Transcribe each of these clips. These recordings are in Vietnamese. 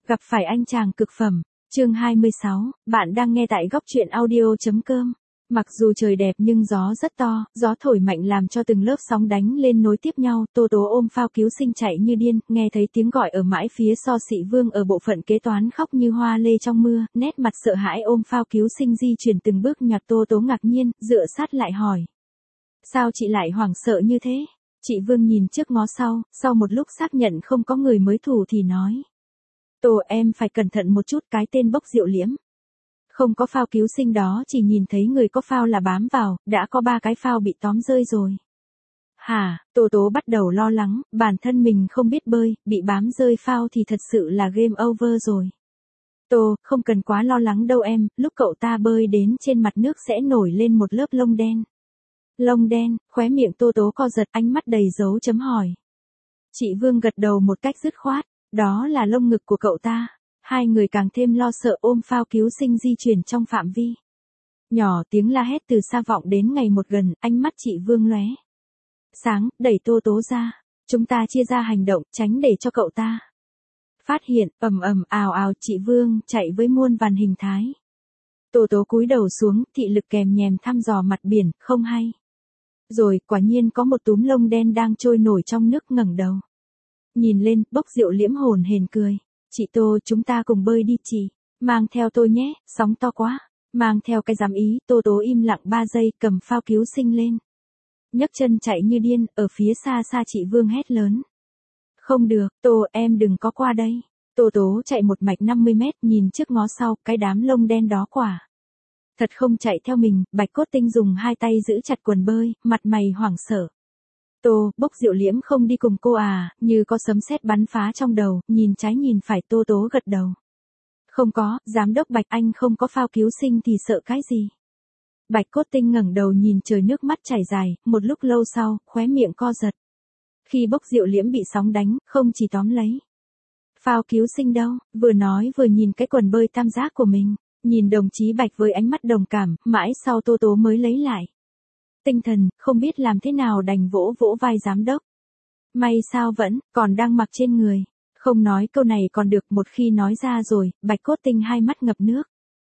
Gặp phải anh chàng cực phẩm. Chương 26, bạn đang nghe tại góc truyện audio.com. Mặc dù trời đẹp nhưng gió rất to, gió thổi mạnh làm cho từng lớp sóng đánh lên nối tiếp nhau, Tô Tố ôm phao cứu sinh chạy như điên, nghe thấy tiếng gọi ở mãi phía So Sĩ Vương ở bộ phận kế toán khóc như hoa lê trong mưa, nét mặt sợ hãi ôm phao cứu sinh di chuyển từng bước nhặt. Tô Tố ngạc nhiên, dựa sát lại hỏi. Sao chị lại hoảng sợ như thế? Chị Vương nhìn trước ngó sau một lúc xác nhận không có người mới thủ thì nói. Tô em phải cẩn thận một chút, cái tên Bốc Diệu Liễm. Không có phao cứu sinh đó, chỉ nhìn thấy người có phao là bám vào, đã có 3 cái phao bị tóm rơi rồi. Hả, Tô Tố bắt đầu lo lắng, bản thân mình không biết bơi, bị bám rơi phao thì thật sự là game over rồi. Tô, không cần quá lo lắng đâu em, lúc cậu ta bơi đến trên mặt nước sẽ nổi lên một lớp lông đen. Lông đen, khóe miệng Tô Tố co giật, ánh mắt đầy dấu chấm hỏi. Chị Vương gật đầu một cách dứt khoát, đó là lông ngực của cậu ta. Hai người càng thêm lo sợ ôm phao cứu sinh di chuyển trong phạm vi. Nhỏ tiếng la hét từ xa vọng đến ngày một gần, ánh mắt chị Vương lóe sáng, đẩy Tô Tố ra. Chúng ta chia ra hành động, tránh để cho cậu ta phát hiện. Ào ào, chị Vương chạy với muôn vàn hình thái. Tô Tố cúi đầu xuống, thị lực kèm nhèm thăm dò mặt biển, không hay. Rồi, quả nhiên có một túm lông đen đang trôi nổi trong nước. Ngẩng đầu nhìn lên, Bốc Diệu Liễm hồn hển cười. Chị Tô, chúng ta cùng bơi đi chị. Mang theo tôi nhé, sóng to quá. Mang theo cái dám ý. Tô Tố im lặng 3 giây, cầm phao cứu sinh lên. Nhấc chân chạy như điên, ở phía xa xa chị Vương hét lớn. Không được, Tô, em đừng có qua đây. Tô Tố chạy một mạch 50 mét, nhìn trước ngó sau, cái đám lông đen đó quả thật không chạy theo mình. Bạch Cốt Tinh dùng 2 tay giữ chặt quần bơi, mặt mày hoảng sợ. Tô, Bốc Diệu Liễm không đi cùng cô à? Như có sấm sét bắn phá trong đầu, nhìn trái nhìn phải. Tô Tố gật đầu. Không có, giám đốc Bạch, anh không có phao cứu sinh thì sợ cái gì? Bạch Cốt Tinh ngẩng đầu nhìn trời, nước mắt chảy dài, một lúc lâu sau, khóe miệng co giật. Khi Bốc Diệu Liễm bị sóng đánh, không chỉ tóm lấy phao cứu sinh đâu, vừa nói vừa nhìn cái quần bơi tam giác của mình, nhìn đồng chí Bạch với ánh mắt đồng cảm, mãi sau Tô Tố mới lấy lại tinh thần, không biết làm thế nào đành vỗ vỗ vai giám đốc. May sao vẫn còn đang mặc trên người. Không nói câu này còn được, một khi nói ra rồi, Bạch Cốt Tinh hai mắt ngập nước.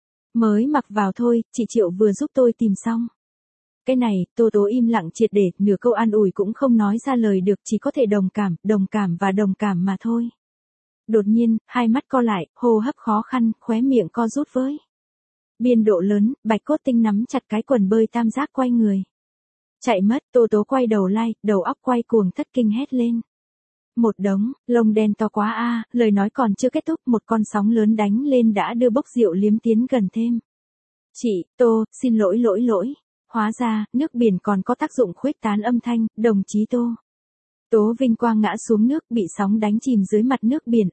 Mới mặc vào thôi, chị Triệu vừa giúp tôi tìm xong. Cái này, Tô Tố im lặng triệt để, nửa câu an ủi cũng không nói ra lời được, chỉ có thể đồng cảm mà thôi. Đột nhiên, hai mắt co lại, hô hấp khó khăn, khóe miệng co rút với biên độ lớn. Bạch Cốt Tinh nắm chặt cái quần bơi tam giác quay người. Chạy mất. Tô Tố quay đầu lại, đầu óc quay cuồng, thất kinh hét lên. Một đống lông đen to quá a. Lời nói còn chưa kết thúc, một con sóng lớn đánh lên đã đưa Bốc Diệu Liễm tiến gần thêm. Chị, Tô, xin lỗi. Hóa ra, nước biển còn có tác dụng khuếch tán âm thanh. Đồng chí Tô. Tố vinh quang ngã xuống nước, bị sóng đánh chìm dưới mặt nước biển.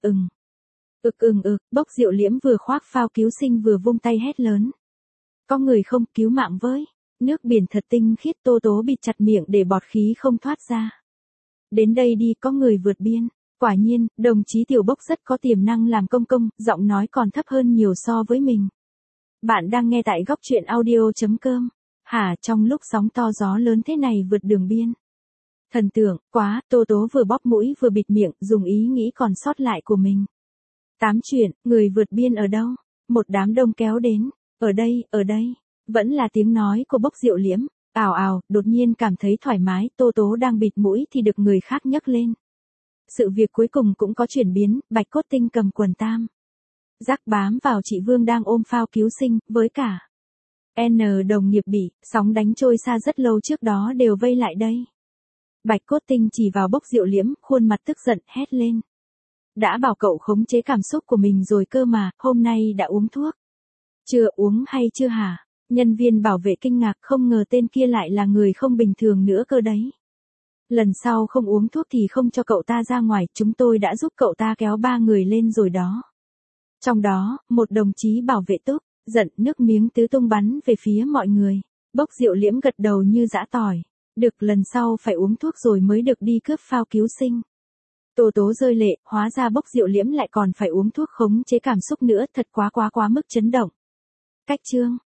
Bốc Diệu Liễm vừa khoác phao cứu sinh vừa vung tay hét lớn. Có người không, cứu mạng với. Nước biển thật tinh khiết. Tô Tố bịt chặt miệng để bọt khí không thoát ra. Đến đây đi, có người vượt biên. Quả nhiên, đồng chí Tiểu Bốc rất có tiềm năng làm công, giọng nói còn thấp hơn nhiều so với mình. Bạn đang nghe tại góc truyện audio.com. Hả, trong lúc sóng to gió lớn thế này vượt đường biên. Thần tượng, quá. Tô Tố vừa bóp mũi vừa bịt miệng, dùng ý nghĩ còn sót lại của mình. Tám chuyện, người vượt biên ở đâu? Một đám đông kéo đến. Ở đây. Vẫn là tiếng nói của Bốc Diệu Liễm. Ào, đột nhiên cảm thấy thoải mái. Tô Tố đang bịt mũi thì được người khác nhấc lên. Sự việc cuối cùng cũng có chuyển biến. Bạch Cốt Tinh cầm quần tam giác bám vào chị Vương đang ôm phao cứu sinh, với cả đồng nghiệp bị sóng đánh trôi xa rất lâu trước đó đều vây lại đây. Bạch Cốt Tinh chỉ vào Bốc Diệu Liễm, khuôn mặt tức giận, hét lên. Đã bảo cậu khống chế cảm xúc của mình rồi cơ mà, hôm nay đã uống thuốc. Chưa uống hay chưa hả? Nhân viên bảo vệ kinh ngạc, không ngờ tên kia lại là người không bình thường nữa cơ đấy. Lần sau không uống thuốc thì không cho cậu ta ra ngoài, chúng tôi đã giúp cậu ta kéo 3 người lên rồi đó. Trong đó, một đồng chí bảo vệ túc, giận, nước miếng tứ tung bắn về phía mọi người. Bốc Diệu Liễm gật đầu như giã tỏi. Được, lần sau phải uống thuốc rồi mới được đi cướp phao cứu sinh. Tô Tố rơi lệ, hóa ra Bốc Diệu Liễm lại còn phải uống thuốc khống chế cảm xúc nữa, thật quá mức chấn động. Cách chương